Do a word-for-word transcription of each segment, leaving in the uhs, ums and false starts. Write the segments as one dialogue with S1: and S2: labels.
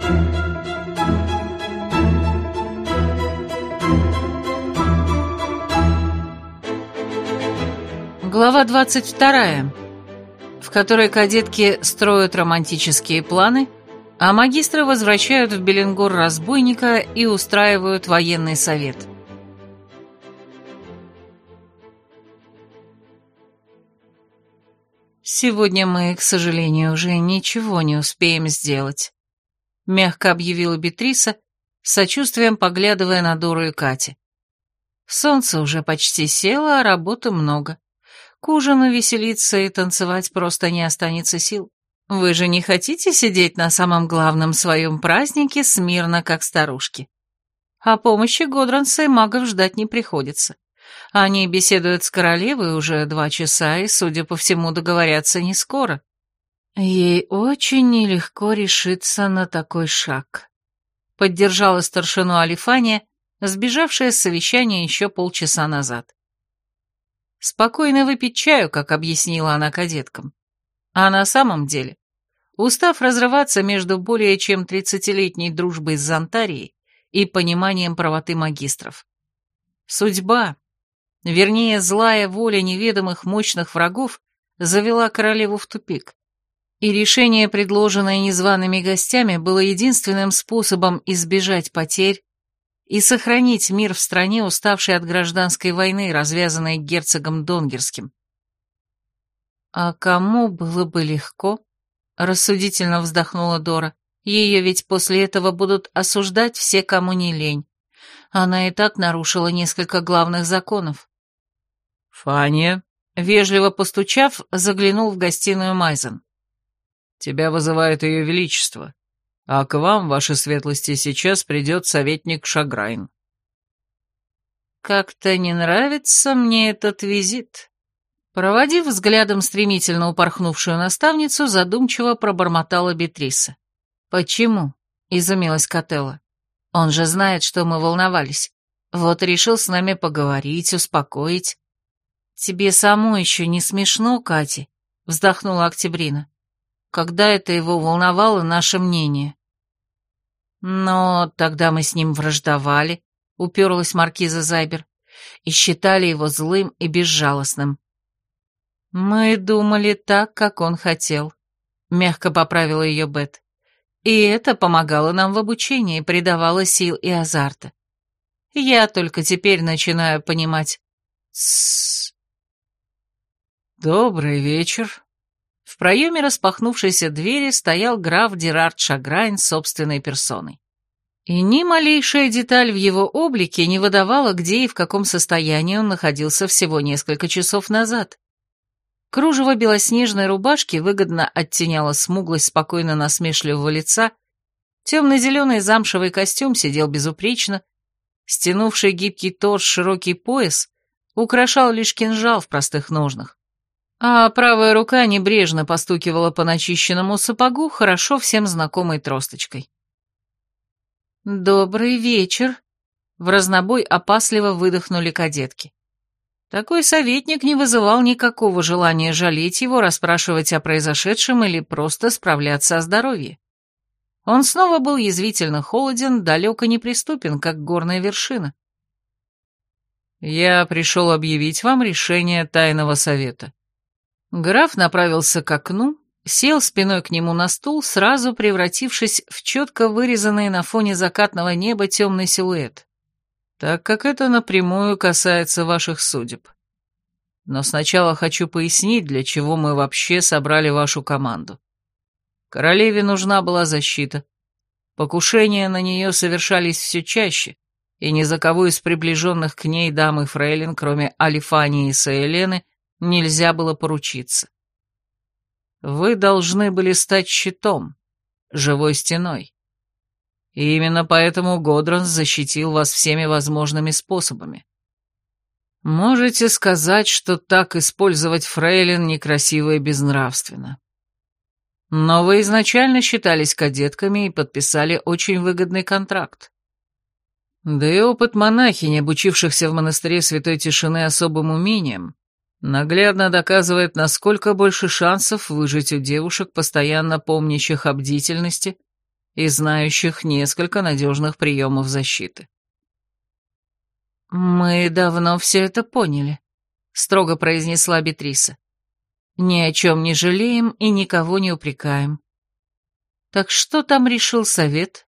S1: Глава двадцать вторая, в которой кадетки строят романтические планы, а магистры возвращают в Беленгор разбойника и устраивают военный совет. «Сегодня мы, к сожалению, уже ничего не успеем сделать», — мягко объявила Бетриса, с сочувствием поглядывая на Дору и Кати. «Солнце уже почти село, а работы много. К ужину веселиться и танцевать просто не останется сил. Вы же не хотите сидеть на самом главном своем празднике смирно, как старушки? О помощи Годранса и магов ждать не приходится. Они беседуют с королевой уже два часа и, судя по всему, договорятся не скоро. Ей очень нелегко решиться на такой шаг», — поддержала старшину Алифания, сбежавшая с совещания еще полчаса назад. «Спокойно выпить чаю», как объяснила она кадеткам. А на самом деле, устав разрываться между более чем тридцатилетней дружбой с Зонтарией и пониманием правоты магистров. Судьба, вернее, злая воля неведомых мощных врагов, завела королеву в тупик. И решение, предложенное незваными гостями, было единственным способом избежать потерь и сохранить мир в стране, уставшей от гражданской войны, развязанной герцогом Донгерским. «А кому было бы легко?» — рассудительно вздохнула Дора. «Ее ведь после этого будут осуждать все, кому не лень. Она и так нарушила несколько главных законов».
S2: «Фания», — вежливо постучав, заглянул в гостиную Майзен. «Тебя вызывает ее величество. А к вам, ваши светлости, сейчас придет советник Шаграйн».
S1: «Как-то не нравится мне этот визит». Проводив взглядом стремительно упорхнувшую наставницу, задумчиво пробормотала Бетриса. «Почему?» — изумилась Котелло. «Он же знает, что мы волновались. Вот решил с нами поговорить, успокоить». «Тебе самой еще не смешно, Катя?» — вздохнула Октябрина. «Когда это его волновало наше мнение?» «Но тогда мы с ним враждовали», — уперлась маркиза Зайбер, «и считали его злым и безжалостным». «Мы думали так, как он хотел», — мягко поправила ее Бет. «И это помогало нам в обучении, придавало сил и азарта. Я только теперь начинаю понимать...» «Тссс».
S2: «Добрый вечер».
S1: В проеме распахнувшейся двери стоял граф Дерард Шаграйн собственной персоной. И ни малейшая деталь в его облике не выдавала, где и в каком состоянии он находился всего несколько часов назад. Кружево белоснежной рубашки выгодно оттеняло смуглость спокойно насмешливого лица, темно-зеленый замшевый костюм сидел безупречно, стянувший гибкий торс широкий пояс украшал лишь кинжал в простых ножнах, а правая рука небрежно постукивала по начищенному сапогу хорошо всем знакомой тросточкой. «Добрый вечер», — вразнобой опасливо выдохнули кадетки. Такой советник не вызывал никакого желания жалеть его, расспрашивать о произошедшем или просто справляться о здоровье. Он снова был язвительно холоден, далек и неприступен, как горная вершина.
S2: «Я пришел объявить вам решение тайного совета».
S1: Граф направился к окну, сел спиной к нему на стул, сразу превратившись в четко вырезанный на фоне закатного неба темный силуэт.
S2: «Так как это напрямую касается ваших судеб. Но сначала хочу пояснить, для чего мы вообще собрали вашу команду. Королеве нужна была защита. Покушения на нее совершались все чаще, и ни за кого из приближенных к ней дам и фрейлин, кроме Алифании и Саэлены, нельзя было поручиться. Вы должны были стать щитом, живой стеной. И именно поэтому Годранс защитил вас всеми возможными способами. Можете сказать, что так использовать фрейлин некрасиво и безнравственно. Но вы изначально считались кадетками и подписали очень выгодный контракт. Да и опыт монахинь, обучившихся в монастыре Святой Тишины особым умениям, наглядно доказывает, насколько больше шансов выжить у девушек, постоянно помнящих о бдительности и знающих несколько надежных приемов защиты.
S1: «Мы давно все это поняли», — строго произнесла Бетриса. «Ни о чем не жалеем и никого не упрекаем. Так что там решил совет?»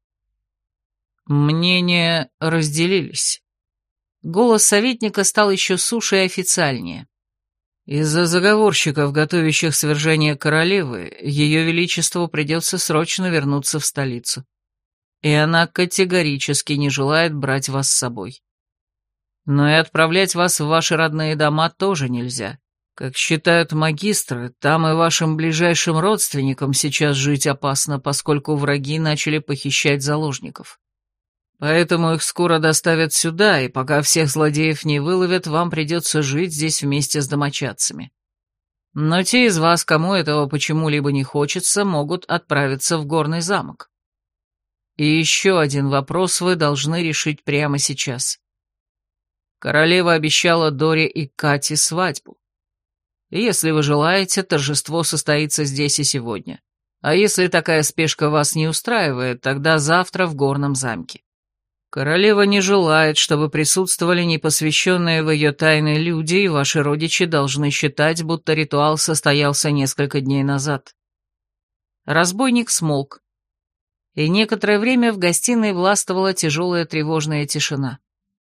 S2: Мнения разделились.
S1: Голос советника стал еще суше и официальнее.
S2: Из-за заговорщиков, готовящих свержение королевы, ее величеству придется срочно вернуться в столицу. И она категорически не желает брать вас с собой. Но и отправлять вас в ваши родные дома тоже нельзя. Как считают магистры, там и вашим ближайшим родственникам сейчас жить опасно, поскольку враги начали похищать заложников. Поэтому их скоро доставят сюда, и пока всех злодеев не выловят, вам придется жить здесь вместе с домочадцами. Но те из вас, кому этого почему-либо не хочется, могут отправиться в горный замок. И еще один вопрос вы должны решить прямо сейчас. Королева обещала Доре и Кате свадьбу. И если вы желаете, торжество состоится здесь и сегодня. А если такая спешка вас не устраивает, тогда завтра в горном замке. Королева не желает, чтобы присутствовали непосвященные в ее тайны люди, и ваши родичи должны считать, будто ритуал состоялся несколько дней назад. Разбойник смолк, и некоторое время в гостиной властвовала тяжелая тревожная тишина.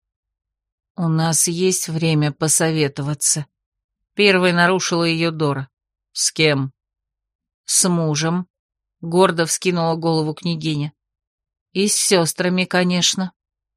S1: «У нас есть время посоветоваться», — первой нарушила ее Дора.
S2: «С кем?»
S1: «С мужем», — гордо вскинула голову княгиня. «И с сестрами, конечно».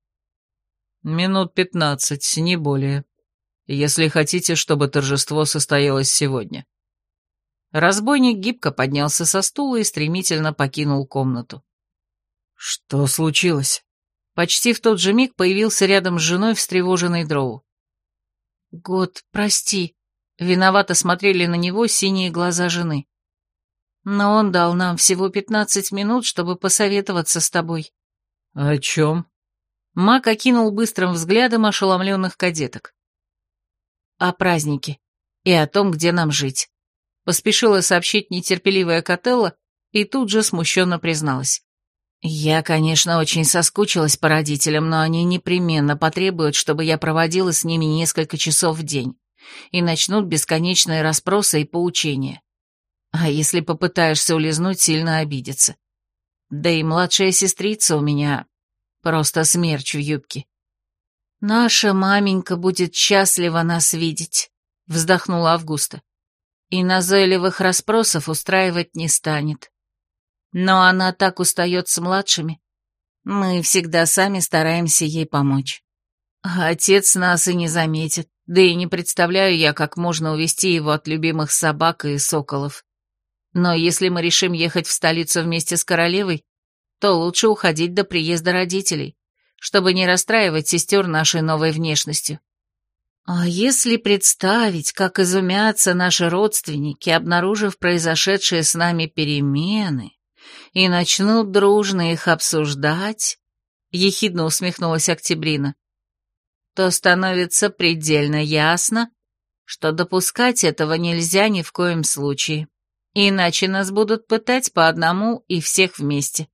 S2: «Минут пятнадцать, не более, если хотите, чтобы торжество состоялось сегодня».
S1: Разбойник гибко поднялся со стула и стремительно покинул комнату.
S2: «Что случилось?»
S1: Почти в тот же миг появился рядом с женой встревоженный Дроу. «Год, прости», — виновато смотрели на него синие глаза жены. «Но он дал нам всего пятнадцать минут, чтобы посоветоваться с тобой».
S2: «О чем?»
S1: Маг окинул быстрым взглядом ошеломленных кадеток. «О празднике и о том, где нам жить», — поспешила сообщить нетерпеливая Котелла и тут же смущенно призналась. «Я, конечно, очень соскучилась по родителям, но они непременно потребуют, чтобы я проводила с ними несколько часов в день, и начнут бесконечные расспросы и поучения. А если попытаешься улизнуть, сильно обидятся. Да и младшая сестрица у меня просто смерч в юбке». «Наша маменька будет счастлива нас видеть», — вздохнула Августа, «и назойливых расспросов устраивать не станет. Но она так устает с младшими. Мы всегда сами стараемся ей помочь. А отец нас и не заметит, да и не представляю я, как можно увести его от любимых собак и соколов. Но если мы решим ехать в столицу вместе с королевой, то лучше уходить до приезда родителей, чтобы не расстраивать сестер нашей новой внешностью. А если представить, как изумятся наши родственники, обнаружив произошедшие с нами перемены, и начнут дружно их обсуждать, — ехидно усмехнулась Октябрина, — то становится предельно ясно, что допускать этого нельзя ни в коем случае, иначе нас будут пытать по одному и всех вместе.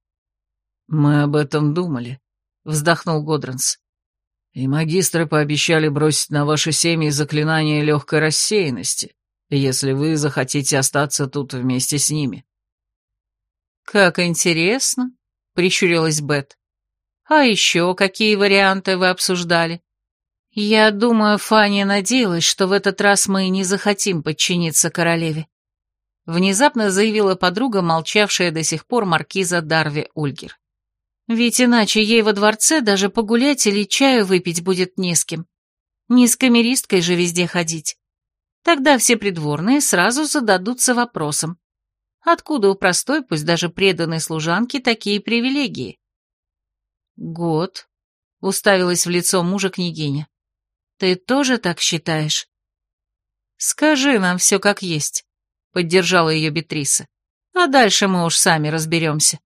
S2: «Мы об этом думали», — вздохнул Годранс. «И магистры пообещали бросить на ваши семьи заклинание легкой рассеянности, если вы захотите остаться тут вместе с ними».
S1: «Как интересно», — прищурилась Бет. «А еще какие варианты вы обсуждали? Я думаю, Фания надеялась, что в этот раз мы не захотим подчиниться королеве», — внезапно заявила подруга, молчавшая до сих пор маркиза Дарви Ульгер. «Ведь иначе ей во дворце даже погулять или чаю выпить будет не с кем. Не с камеристкой же везде ходить. Тогда все придворные сразу зададутся вопросом, откуда у простой, пусть даже преданной служанки, такие привилегии?» «Год», — уставилась в лицо мужа княгиня. «Ты тоже так считаешь?» «Скажи нам все как есть», — поддержала ее Бетриса. «А дальше мы уж сами разберемся».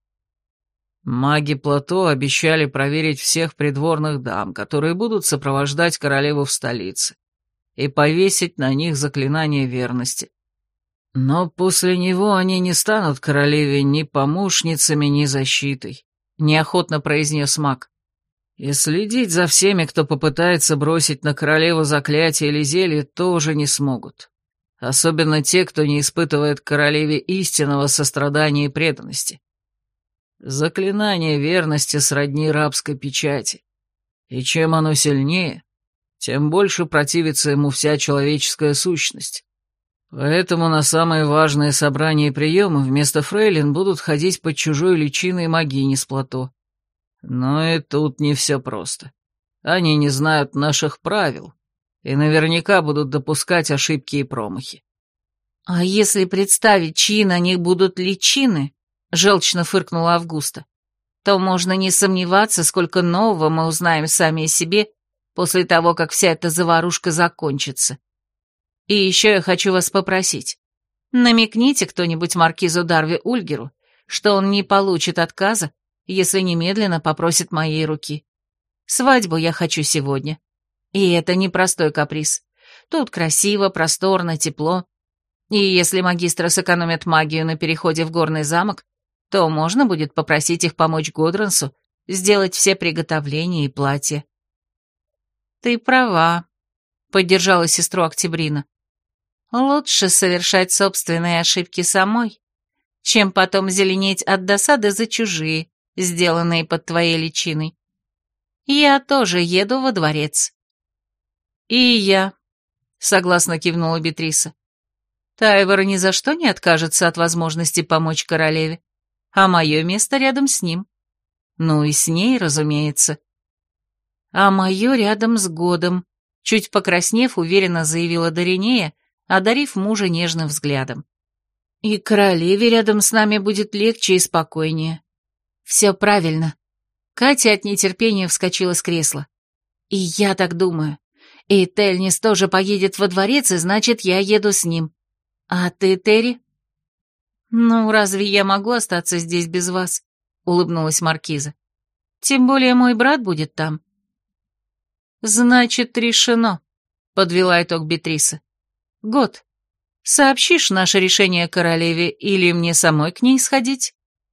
S2: Маги Плато обещали проверить всех придворных дам, которые будут сопровождать королеву в столице, и повесить на них заклинание верности. Но после него они не станут королеве ни помощницами, ни защитой, неохотно произнес маг. И следить за всеми, кто попытается бросить на королеву заклятие или зелье, тоже не смогут. Особенно те, кто не испытывает к королеве истинного сострадания и преданности. Заклинание верности сродни рабской печати, и чем оно сильнее, тем больше противится ему вся человеческая сущность. Поэтому на самые важные собрания и приемы вместо фрейлин будут ходить под чужой личиной могини с плато. Но и тут не все просто. Они не знают наших правил и наверняка будут допускать ошибки и промахи.
S1: «А если представить, чьи на них будут личины?» — желчно фыркнула Августа. «То можно не сомневаться, сколько нового мы узнаем сами о себе после того, как вся эта заварушка закончится. И еще я хочу вас попросить. Намекните кто-нибудь маркизу Дарви Ульгеру, что он не получит отказа, если немедленно попросит моей руки. Свадьбу я хочу сегодня. И это не простой каприз. Тут красиво, просторно, тепло. И если магистры сэкономят магию на переходе в горный замок, то можно будет попросить их помочь Годрансу сделать все приготовления и платья». «Ты права», — поддержала сестру Октябрина. «Лучше совершать собственные ошибки самой, чем потом зеленеть от досады за чужие, сделанные под твоей личиной. Я тоже еду во дворец». «И я», — согласно кивнула Бетриса. «Тайвор ни за что не откажется от возможности помочь королеве, а мое место рядом с ним. Ну и с ней, разумеется». «А мое рядом с Годом», — чуть покраснев, уверенно заявила Доринея, одарив мужа нежным взглядом. «И королеве рядом с нами будет легче и спокойнее». «Все правильно». Катя от нетерпения вскочила с кресла. «И я так думаю. И Тельнис тоже поедет во дворец, и значит, я еду с ним. А ты, Терри?» «Ну, разве я могу остаться здесь без вас?» — улыбнулась маркиза. «Тем более мой брат будет там». «Значит, решено», — подвела итог Бетриса. «Год, сообщишь наше решение королеве или мне самой к ней сходить?»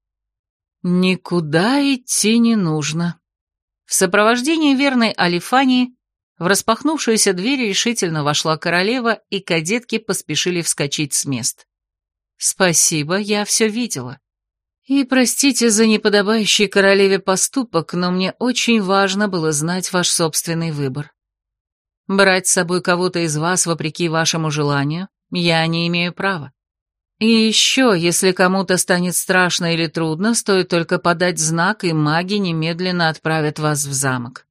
S1: «Никуда идти не нужно». В сопровождении верной Алифании в распахнувшуюся дверь решительно вошла королева, и кадетки поспешили вскочить с мест. «Спасибо, я все видела. И простите за неподобающий королеве поступок, но мне очень важно было знать ваш собственный выбор. Брать с собой кого-то из вас вопреки вашему желанию я не имею права. И еще, если кому-то станет страшно или трудно, стоит только подать знак, и маги немедленно отправят вас в замок.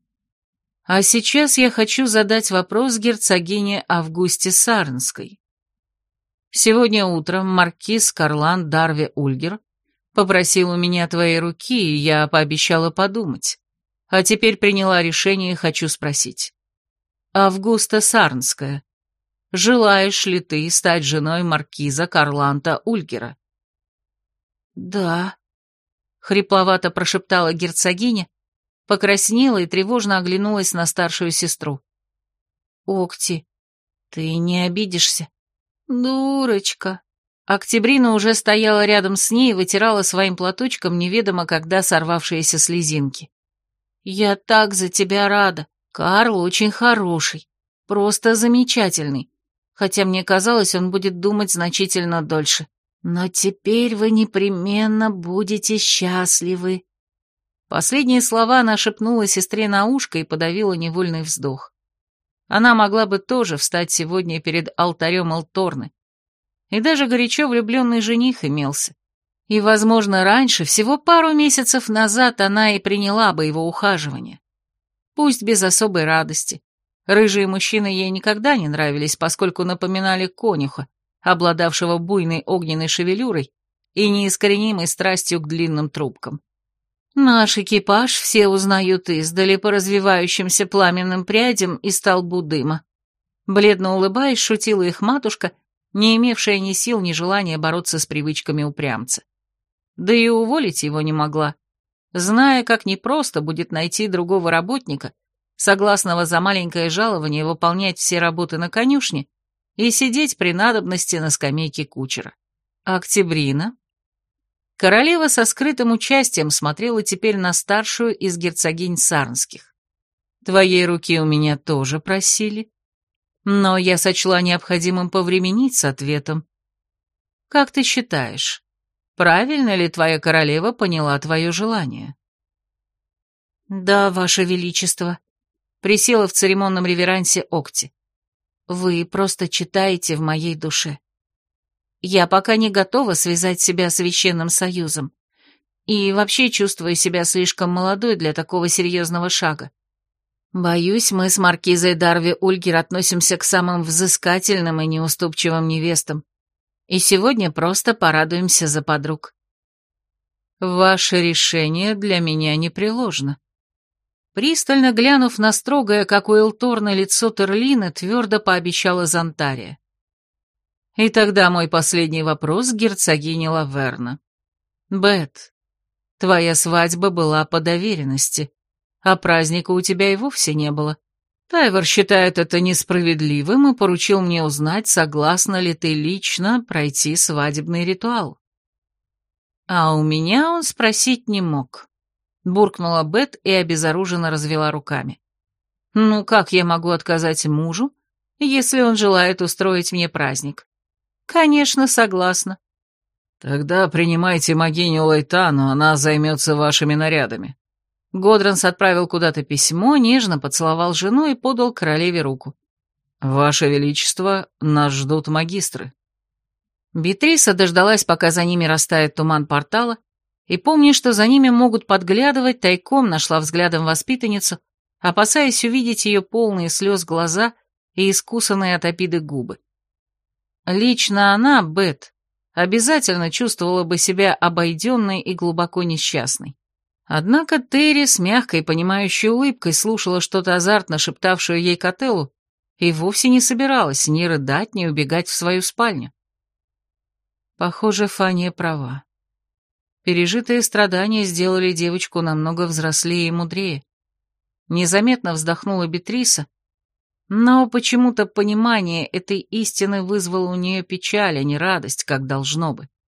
S1: А сейчас я хочу задать вопрос герцогине Августе Сарнской. Сегодня утром маркиз Карлан Дарви Ульгер попросил у меня твоей руки, и я пообещала подумать. А теперь приняла решение и хочу спросить. Августа Сарнская, желаешь ли ты стать женой маркиза Карланта Ульгера?» «Да», — хрипловато прошептала герцогиня, покраснела и тревожно оглянулась на старшую сестру. «Окти, ты не обидишься?» «Дурочка!» Октябрина уже стояла рядом с ней и вытирала своим платочком неведомо когда сорвавшиеся слезинки. «Я так за тебя рада. Карл очень хороший, просто замечательный, хотя мне казалось, он будет думать значительно дольше. Но теперь вы непременно будете счастливы». Последние слова она шепнула сестре на ушко и подавила невольный вздох. Она могла бы тоже встать сегодня перед алтарем Элторны. И даже горячо влюбленный жених имелся. И, возможно, раньше, всего пару месяцев назад, она и приняла бы его ухаживание. Пусть без особой радости. Рыжие мужчины ей никогда не нравились, поскольку напоминали конюха, обладавшего буйной огненной шевелюрой и неискоренимой страстью к длинным трубкам. Наш экипаж все узнают издали по развивающимся пламенным прядям и столбу дыма. Бледно улыбаясь, шутила их матушка, не имевшая ни сил, ни желания бороться с привычками упрямца. Да и уволить его не могла, зная, как непросто будет найти другого работника, согласного за маленькое жалование выполнять все работы на конюшне и сидеть при надобности на скамейке кучера. Октябрина. Королева со скрытым участием смотрела теперь на старшую из герцогинь Сарнских. Твоей руки у меня тоже просили, но я сочла необходимым повременить с ответом. Как ты считаешь, правильно ли твоя королева поняла твое желание? Да, ваше величество, присела в церемонном реверансе Окти. Вы просто читаете в моей душе. Я пока не готова связать себя священным союзом, и вообще чувствую себя слишком молодой для такого серьезного шага. Боюсь, мы с маркизой Дарви Ульгер относимся к самым взыскательным и неуступчивым невестам, и сегодня просто порадуемся за подруг. Ваше решение для меня непреложно. Пристально глянув на строгое, как у Элторна, лицо Терлины, твердо пообещала Зонтария. И тогда мой последний вопрос к герцогине Лаверна. Бет, твоя свадьба была по доверенности, а праздника у тебя и вовсе не было. Тайвор считает это несправедливым и поручил мне узнать, согласна ли ты лично пройти свадебный ритуал. А у меня он спросить не мог. Буркнула Бет и обезоруженно развела руками. Ну как я могу отказать мужу, если он желает устроить мне праздник? Конечно, согласна. Тогда принимайте могиню Лайтану, она займется вашими нарядами. Годранс отправил куда-то письмо, нежно поцеловал жену и подал королеве руку. Ваше Величество, нас ждут магистры. Бетриса дождалась, пока за ними растает туман портала, и, помня, что за ними могут подглядывать, тайком нашла взглядом воспитанницу, опасаясь увидеть ее полные слез глаза и искусанные от обиды губы. Лично она, Бет, обязательно чувствовала бы себя обойденной и глубоко несчастной. Однако Терри с мягкой, понимающей улыбкой слушала что-то азартно шептавшую ей Котеллу и вовсе не собиралась ни рыдать, ни убегать в свою спальню. Похоже, Фания права. Пережитые страдания сделали девочку намного взрослее и мудрее. Незаметно вздохнула Бетриса, но почему-то понимание этой истины вызвало у нее печаль, а не радость, как должно бы.